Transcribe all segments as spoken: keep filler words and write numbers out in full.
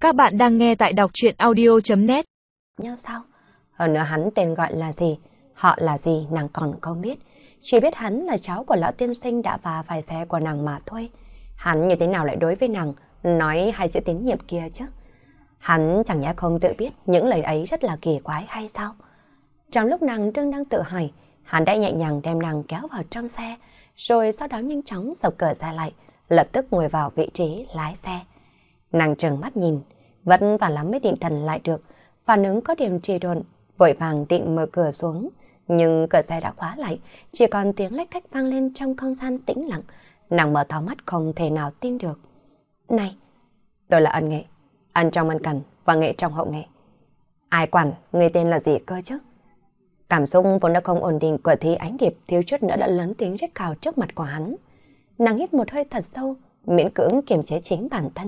Các bạn đang nghe tại đọc truyện audio chấm net. Nhau sao? Hơn nữa hắn tên gọi là gì, họ là gì nàng còn không biết. Chỉ biết hắn là cháu của lão tiên sinh đã va phải xe của nàng mà thôi. Hắn như thế nào lại đối với nàng nói hai chữ tín nhiệm kia chứ? Hắn chẳng nhẽ không tự biết những lời ấy rất là kỳ quái hay sao? Trong lúc nàng đương đang tự hỏi, hắn đã nhẹ nhàng đem nàng kéo vào trong xe, rồi sau đó nhanh chóng sập cửa xe lại, lập tức ngồi vào vị trí lái xe. Nàng trừng mắt nhìn, vẫn và lắm mới định thần lại được, phản ứng có điểm trì độn, vội vàng định mở cửa xuống, nhưng cửa xe đã khóa lại, chỉ còn tiếng lách cách vang lên trong không gian tĩnh lặng. Nàng mở to mắt không thể nào tin được. Này, tôi là Ân Nghệ, Ân trong ân cần và Nghệ trong hậu nghệ. Ai quản người tên là gì cơ chứ? Cảm xúc vốn đã không ổn định của Thi Ánh Điệp thiếu chút nữa đã lớn tiếng rít cào trước mặt của hắn. Nàng hít một hơi thật sâu, miễn cưỡng kiềm chế chính bản thân.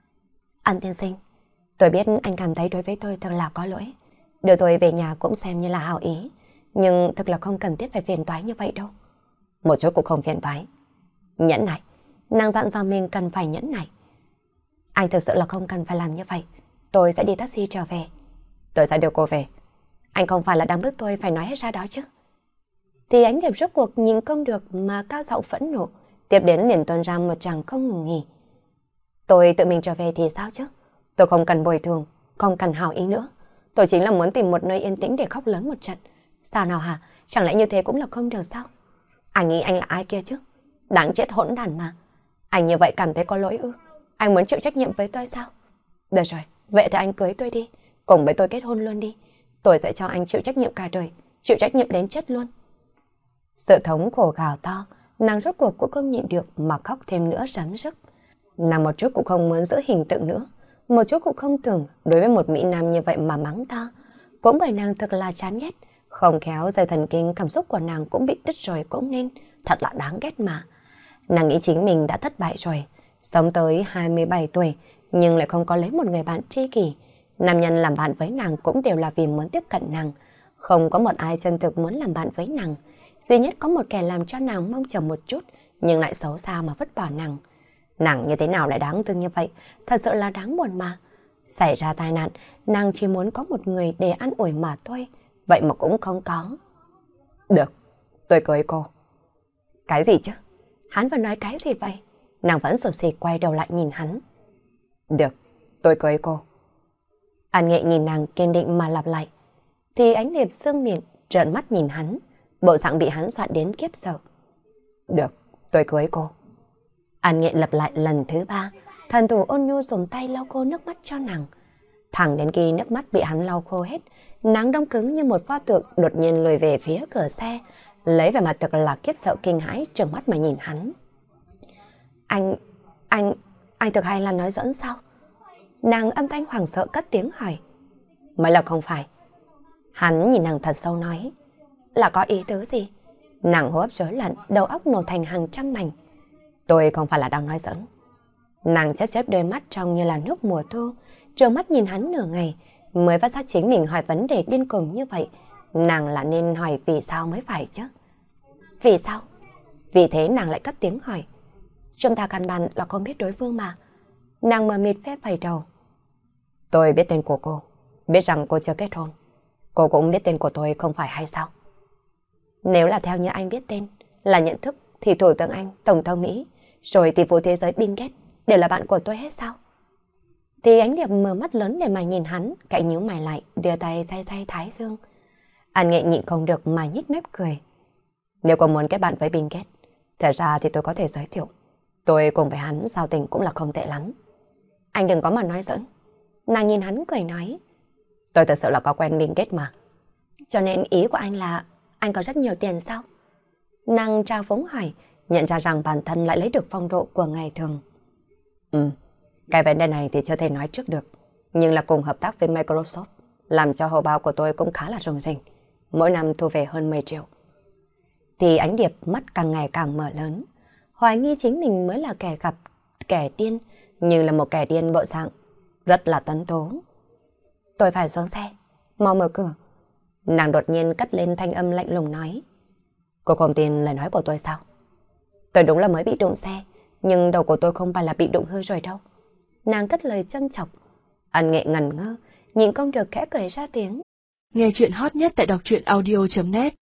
Ân tiên sinh, tôi biết anh cảm thấy đối với tôi thật là có lỗi. Đưa tôi về nhà cũng xem như là hảo ý, nhưng thật là không cần thiết phải phiền toái như vậy đâu. Một chút cũng không phiền toái. Nhẫn nại, nàng dặn dò mình cần phải nhẫn nại. Anh thực sự là không cần phải làm như vậy. Tôi sẽ đi taxi trở về. Tôi sẽ đưa cô về. Anh không phải là đang bức tôi phải nói hết ra đó chứ. Thì Ánh Điệp rốt cuộc nhìn không được mà cao giọng phẫn nộ, tiếp đến liền tuôn ra một tràng không ngừng nghỉ. Tôi tự mình trở về thì sao chứ? Tôi không cần bồi thường, không cần hảo ý nữa. Tôi chính là muốn tìm một nơi yên tĩnh để khóc lớn một trận. Sao nào hả? Chẳng lẽ như thế cũng là không được sao? Anh nghĩ anh là ai kia chứ? Đáng chết hỗn đản mà. Anh như vậy cảm thấy có lỗi ư? Anh muốn chịu trách nhiệm với tôi sao? Được rồi, vậy thì anh cưới tôi đi, cùng với tôi kết hôn luôn đi. Tôi sẽ cho anh chịu trách nhiệm cả đời, chịu trách nhiệm đến chết luôn. Sự thống khổ gào to, nàng rốt cuộc cũng không nhịn được mà khóc thêm nữa rắm rứt. Nàng một chút cũng không muốn giữ hình tượng nữa, một chút cũng không tưởng đối với một mỹ nam như vậy mà mắng ta. Cũng bởi nàng thật là chán ghét, không khéo dây thần kinh cảm xúc của nàng cũng bị đứt rồi cũng nên, thật là đáng ghét mà. Nàng nghĩ chính mình đã thất bại rồi, sống tới hai mươi bảy tuổi nhưng lại không có lấy một người bạn tri kỷ. Nam nhân làm bạn với nàng cũng đều là vì muốn tiếp cận nàng, không có một ai chân thực muốn làm bạn với nàng. Duy nhất có một kẻ làm cho nàng mong chờ một chút nhưng lại xấu xa mà vứt bỏ nàng. Nàng như thế nào lại đáng thương như vậy, thật sự là đáng buồn mà. Xảy ra tai nạn, nàng chỉ muốn có một người để an ủi mà thôi, vậy mà cũng không có. Được, tôi cưới cô. Cái gì chứ? Hắn vừa nói cái gì vậy? Nàng vẫn sột xì quay đầu lại nhìn hắn. Được, tôi cưới cô. An Nghệ nhìn nàng kiên định mà lặp lại. Thì Ánh Điệp sương miệng, trợn mắt nhìn hắn, bộ dạng bị hắn dọa đến kiếp sợ. Được, tôi cưới cô. An Nghệ lặp lại lần thứ ba, thần thủ ôn nhu dùng tay lau khô nước mắt cho nàng. Thẳng đến khi nước mắt bị hắn lau khô hết, nàng đông cứng như một pho tượng đột nhiên lùi về phía cửa xe, lấy vẻ mặt thật là kiếp sợ kinh hãi trừng mắt mà nhìn hắn. Anh, anh, anh thực hay là nói giỡn sao? Nàng âm thanh hoảng sợ cất tiếng hỏi. Mới là không phải. Hắn nhìn nàng thật sâu nói. Là có ý tứ gì? Nàng hô hấp rối loạn, đầu óc nổ thành hàng trăm mảnh. Tôi không phải là đang nói giỡn. Nàng chớp chớp đôi mắt trong như là nước mùa thu, trợn mắt nhìn hắn nửa ngày, mới phát giác chính mình hỏi vấn đề điên cuồng như vậy. Nàng là nên hỏi vì sao mới phải chứ? Vì sao? Vì thế nàng lại cất tiếng hỏi. Chúng ta căn bản là không biết đối phương mà. Nàng mờ mịt phép phẩy đầu. Tôi biết tên của cô, biết rằng cô chưa kết hôn. Cô cũng biết tên của tôi không phải hay sao? Nếu là theo như anh biết tên, là nhận thức, thì Thủ tướng Anh, Tổng thống Mỹ, rồi tỷ phú thế giới Bill Gates đều là bạn của tôi hết sao? Thì Ánh Điệp mở mắt lớn để mà nhìn hắn, cạnh nhíu mày lại, đưa tay day day thái dương. An Nghệ nhịn không được mà nhếch mép cười. Nếu cô muốn kết bạn với Bill Gates, thật ra thì tôi có thể giới thiệu. Tôi cùng với hắn giao tình cũng là không tệ lắm. Anh đừng có mà nói giỡn. Nàng nhìn hắn cười nói. Tôi thật sự là có quen Bill Gates mà. Cho nên ý của anh là anh có rất nhiều tiền sao? Nàng trao phúng hỏi, nhận ra rằng bản thân lại lấy được phong độ của ngày thường. Ừ, cái vấn đề này thì chưa thể nói trước được. Nhưng là cùng hợp tác với Microsoft, làm cho hầu bao của tôi cũng khá là rùng rỉnh. Mỗi năm thu về hơn mười triệu. Thì Ánh Điệp mắt càng ngày càng mở lớn, hoài nghi chính mình mới là kẻ gặp kẻ điên, nhưng là một kẻ điên bộ dạng rất là tuấn tố. Tôi phải xuống xe, mau mở cửa. Nàng đột nhiên cất lên thanh âm lạnh lùng nói. Cô không tin lời nói của tôi sao? Tôi đúng là mới bị đụng xe, nhưng đầu của tôi không phải là bị đụng hư rồi đâu. Nàng cất lời châm chọc. Ân Nghệ ngẩn ngơ, nhìn không được khẽ cười ra tiếng. Nghe chuyện hot nhất tại đọc truyện audio chấm net.